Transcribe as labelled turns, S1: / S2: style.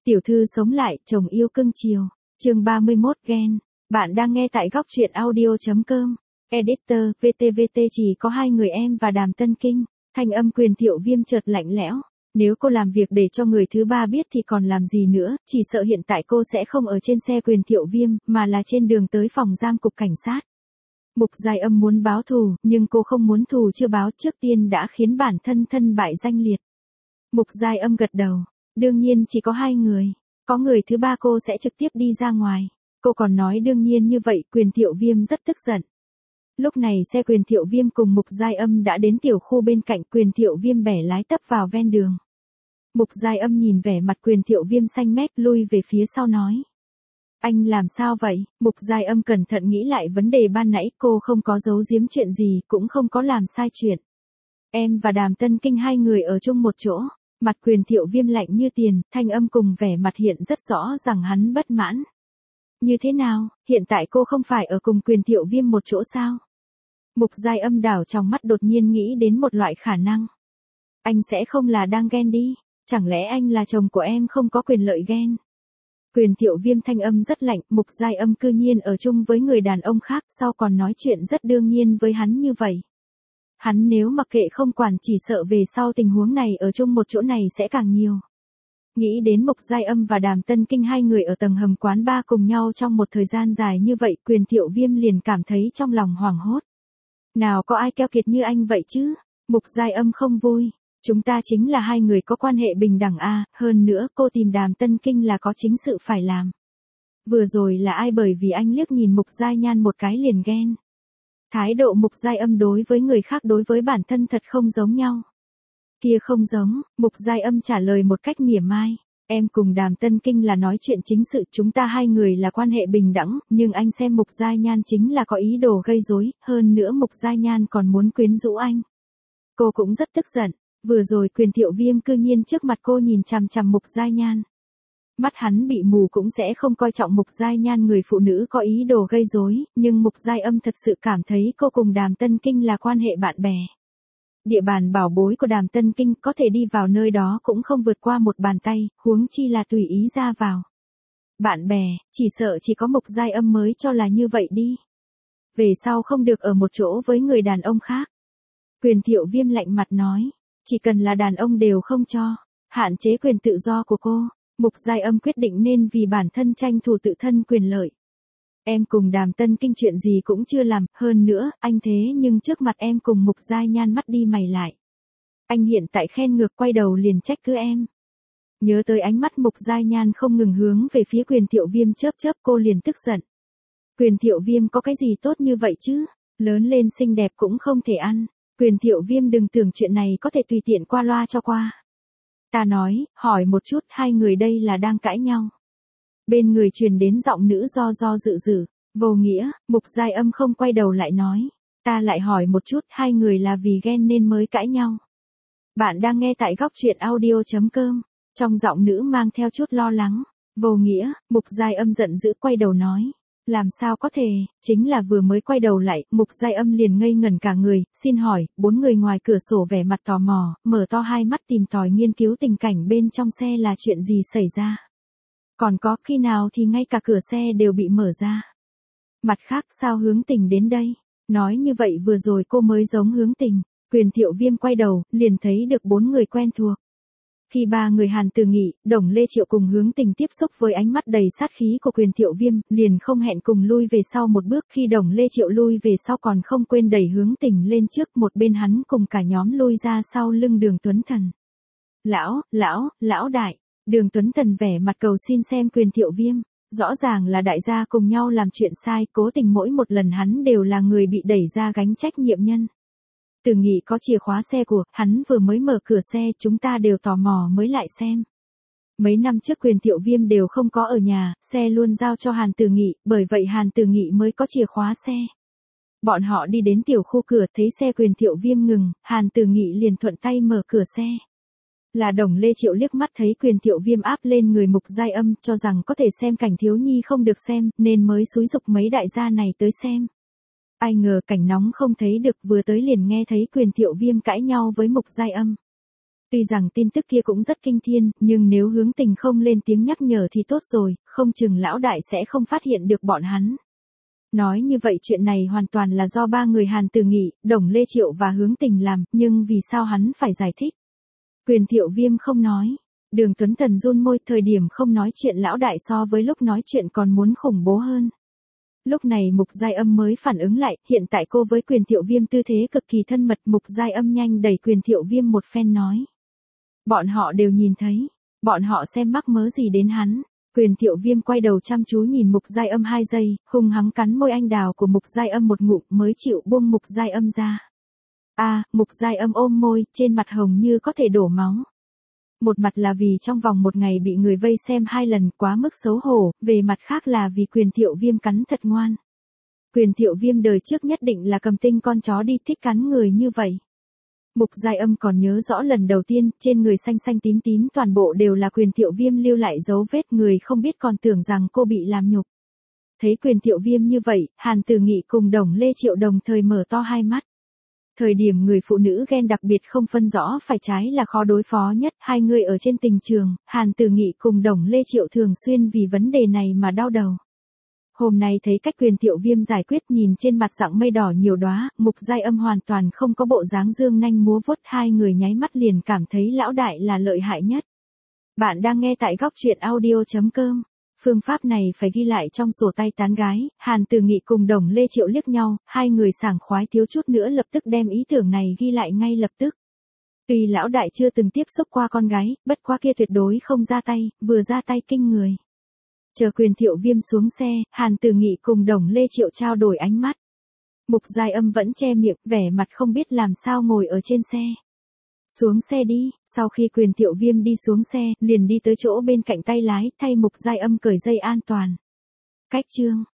S1: Tiểu thư sống lại, chồng yêu cưng chiều. Chương 31 ghen. Bạn đang nghe tại góc truyện audio.com. Editor, VTVT chỉ có hai người em và Đàm Tân Kinh. Thanh âm Quyền Thiệu Viêm chợt lạnh lẽo. Nếu cô làm việc để cho người thứ ba biết thì còn làm gì nữa, chỉ sợ hiện tại cô sẽ không ở trên xe Quyền Thiệu Viêm, mà là trên đường tới phòng giam cục cảnh sát. Mục Giai Âm muốn báo thù, nhưng cô không muốn thù chưa báo, trước tiên đã khiến bản thân thân bại danh liệt. Mục Giai Âm gật đầu. Đương nhiên chỉ có hai người. Có người thứ ba cô sẽ trực tiếp đi ra ngoài. Cô còn nói đương nhiên như vậy, Quyền Thiệu Viêm rất tức giận. Lúc này xe Quyền Thiệu Viêm cùng Mục Giai Âm đã đến tiểu khu bên cạnh, Quyền Thiệu Viêm bẻ lái tấp vào ven đường. Mục Giai Âm nhìn vẻ mặt Quyền Thiệu Viêm xanh mét, lui về phía sau nói. Anh làm sao vậy? Mục Giai Âm cẩn thận nghĩ lại vấn đề ban nãy, cô không có giấu giếm chuyện gì, cũng không có làm sai chuyện. Em và Đàm Tân Kinh hai người ở chung một chỗ. Mặt Quyền Thiệu Viêm lạnh như tiền, thanh âm cùng vẻ mặt hiện rất rõ rằng hắn bất mãn. Như thế nào, hiện tại cô không phải ở cùng Quyền Thiệu Viêm một chỗ sao? Mục Giai Âm đảo trong mắt đột nhiên nghĩ đến một loại khả năng. Anh sẽ không là đang ghen đi, chẳng lẽ anh là chồng của em không có quyền lợi ghen? Quyền Thiệu Viêm thanh âm rất lạnh, Mục Giai Âm cư nhiên ở chung với người đàn ông khác, sau còn nói chuyện rất đương nhiên với hắn như vậy. Hắn nếu mặc kệ không quản, chỉ sợ về sau tình huống này ở chung một chỗ này sẽ càng nhiều. Nghĩ đến Mục Giai Âm và Đàm Tân Kinh hai người ở tầng hầm quán bar cùng nhau trong một thời gian dài như vậy, Quyền Thiệu Viêm liền cảm thấy trong lòng hoảng hốt. Nào có ai keo kiệt như anh vậy chứ? Mục Giai Âm không vui. Chúng ta chính là hai người có quan hệ bình đẳng a, hơn nữa cô tìm Đàm Tân Kinh là có chính sự phải làm. Vừa rồi là ai bởi vì anh liếc nhìn Mục Giai Nhan một cái liền ghen. Thái độ Mục Giai Âm đối với người khác đối với bản thân thật không giống nhau. Kia không giống, Mục Giai Âm trả lời một cách mỉa mai. Em cùng Đàm Tân Kinh là nói chuyện chính sự, chúng ta hai người là quan hệ bình đẳng, nhưng anh xem Mục Giai Nhan chính là có ý đồ gây rối, hơn nữa Mục Giai Nhan còn muốn quyến rũ anh. Cô cũng rất tức giận, vừa rồi Quyền Thiệu Viêm cư nhiên trước mặt cô nhìn chằm chằm Mục Giai Nhan. Mắt hắn bị mù cũng sẽ không coi trọng Mục Giai Nhan người phụ nữ có ý đồ gây rối, nhưng Mục Giai Âm thật sự cảm thấy cô cùng Đàm Tân Kinh là quan hệ bạn bè. Địa bàn bảo bối của Đàm Tân Kinh có thể đi vào nơi đó cũng không vượt qua một bàn tay, huống chi là tùy ý ra vào. Bạn bè, chỉ sợ chỉ có Mục Giai Âm mới cho là như vậy đi. Về sau không được ở một chỗ với người đàn ông khác. Quyền Thiệu Viêm lạnh mặt nói, chỉ cần là đàn ông đều không cho, hạn chế quyền tự do của cô. Mục Giai Âm quyết định nên vì bản thân tranh thủ tự thân quyền lợi. Em cùng Đàm Tân Kinh chuyện gì cũng chưa làm, hơn nữa, anh thế nhưng trước mặt em cùng Mục Giai Nhan mắt đi mày lại. Anh hiện tại khen ngược quay đầu liền trách cứ em. Nhớ tới ánh mắt Mục Giai Nhan không ngừng hướng về phía Quyền Thiệu Viêm chớp chớp, cô liền tức giận. Quyền Thiệu Viêm có cái gì tốt như vậy chứ, lớn lên xinh đẹp cũng không thể ăn. Quyền Thiệu Viêm đừng tưởng chuyện này có thể tùy tiện qua loa cho qua. Ta nói, hỏi một chút, hai người đây là đang cãi nhau. Bên người truyền đến giọng nữ do dự dự, vô nghĩa, Mục Giai Âm không quay đầu lại nói. Ta lại hỏi một chút, hai người là vì ghen nên mới cãi nhau. Bạn đang nghe tại góc truyện audio.com, trong giọng nữ mang theo chút lo lắng. Vô nghĩa, Mục Giai Âm giận dữ quay đầu nói. Làm sao có thể, chính là vừa mới quay đầu lại, Mục Giai Âm liền ngây ngẩn cả người, xin hỏi, bốn người ngoài cửa sổ vẻ mặt tò mò, mở to hai mắt tìm tòi nghiên cứu tình cảnh bên trong xe là chuyện gì xảy ra. Còn có khi nào thì ngay cả cửa xe đều bị mở ra. Mặt khác sao Hướng Tình đến đây, nói như vậy vừa rồi cô mới giống Hướng Tình. Quyền Thiệu Viêm quay đầu, liền thấy được bốn người quen thuộc. Khi ba người Hàn Từ Nghị, Đồng Lê Triệu cùng Hướng Tình tiếp xúc với ánh mắt đầy sát khí của Quyền Thiệu Viêm, liền không hẹn cùng lui về sau một bước. Khi Đồng Lê Triệu lui về sau còn không quên đẩy Hướng Tình lên trước, một bên hắn cùng cả nhóm lui ra sau lưng Đường Tuấn Thần. Lão đại, Đường Tuấn Thần vẻ mặt cầu xin xem Quyền Thiệu Viêm. Rõ ràng là đại gia cùng nhau làm chuyện sai, cố tình mỗi một lần hắn đều là người bị đẩy ra gánh trách nhiệm nhân. Từ Nghị có chìa khóa xe của, hắn vừa mới mở cửa xe, chúng ta đều tò mò mới lại xem. Mấy năm trước Quyền Thiệu Viêm đều không có ở nhà, xe luôn giao cho Hàn Từ Nghị, bởi vậy Hàn Từ Nghị mới có chìa khóa xe. Bọn họ đi đến tiểu khu cửa, thấy xe Quyền Thiệu Viêm ngừng, Hàn Từ Nghị liền thuận tay mở cửa xe. Là Đồng Lê Triệu liếc mắt thấy Quyền Thiệu Viêm áp lên người Mục Giai Âm, cho rằng có thể xem cảnh thiếu nhi không được xem, nên mới xúi giục mấy đại gia này tới xem. Ai ngờ cảnh nóng không thấy được, vừa tới liền nghe thấy Quyền Thiệu Viêm cãi nhau với Mục Giai Âm. Tuy rằng tin tức kia cũng rất kinh thiên, nhưng nếu Hướng Tình không lên tiếng nhắc nhở thì tốt rồi, không chừng lão đại sẽ không phát hiện được bọn hắn. Nói như vậy chuyện này hoàn toàn là do ba người Hàn Từ Nghị, Đồng Lê Triệu và Hướng Tình làm, nhưng vì sao hắn phải giải thích? Quyền Thiệu Viêm không nói. Đường Tuấn Thần run môi, thời điểm không nói chuyện lão đại so với lúc nói chuyện còn muốn khủng bố hơn. Lúc này Mục Giai Âm mới phản ứng lại, hiện tại cô với Quyền Thiệu Viêm tư thế cực kỳ thân mật. Mục Giai Âm nhanh đẩy Quyền Thiệu Viêm một phen nói. Bọn họ đều nhìn thấy, bọn họ xem mắc mớ gì đến hắn. Quyền Thiệu Viêm quay đầu chăm chú nhìn Mục Giai Âm 2 giây, hung hăng cắn môi anh đào của Mục Giai Âm một ngụm mới chịu buông Mục Giai Âm ra. Mục Giai Âm ôm môi, trên mặt hồng như có thể đổ máu. Một mặt là vì trong vòng một ngày bị người vây xem 2 lần quá mức xấu hổ, về mặt khác là vì Quyền Thiệu Viêm cắn thật ngoan. Quyền Thiệu Viêm đời trước nhất định là cầm tinh con chó đi thích cắn người như vậy. Mục Giai Âm còn nhớ rõ lần đầu tiên, trên người xanh xanh tím tím toàn bộ đều là Quyền Thiệu Viêm lưu lại dấu vết, người không biết còn tưởng rằng cô bị làm nhục. Thấy Quyền Thiệu Viêm như vậy, Hàn Từ Nghị cùng Đồng Lê Triệu đồng thời mở to hai mắt. Thời điểm người phụ nữ ghen đặc biệt không phân rõ phải trái là khó đối phó nhất, hai người ở trên tình trường, Hàn Từ Nghị cùng Đồng Lê Triệu thường xuyên vì vấn đề này mà đau đầu. Hôm nay thấy cách Quyền Thiệu Viêm giải quyết, nhìn trên mặt dạng mây đỏ nhiều đóa, Mục Giai Âm hoàn toàn không có bộ dáng dương nanh múa vuốt, hai người nháy mắt liền cảm thấy lão đại là lợi hại nhất. Bạn đang nghe tại góc truyện audio.com. Phương pháp này phải ghi lại trong sổ tay tán gái. Hàn Từ Nghị cùng Đồng Lê Triệu liếc nhau, hai người sảng khoái thiếu chút nữa lập tức đem ý tưởng này ghi lại ngay lập tức. Tuy lão đại chưa từng tiếp xúc qua con gái, bất quá kia tuyệt đối không ra tay, vừa ra tay kinh người. Chờ Quyền Thiệu Viêm xuống xe, Hàn Từ Nghị cùng Đồng Lê Triệu trao đổi ánh mắt. Mục Giai Âm vẫn che miệng, vẻ mặt không biết làm sao ngồi ở trên xe. Xuống xe đi. Sau khi Quyền Thiệu Viêm đi xuống xe, liền đi tới chỗ bên cạnh tay lái, thay Mục Giai Âm cởi dây an toàn. Cách chương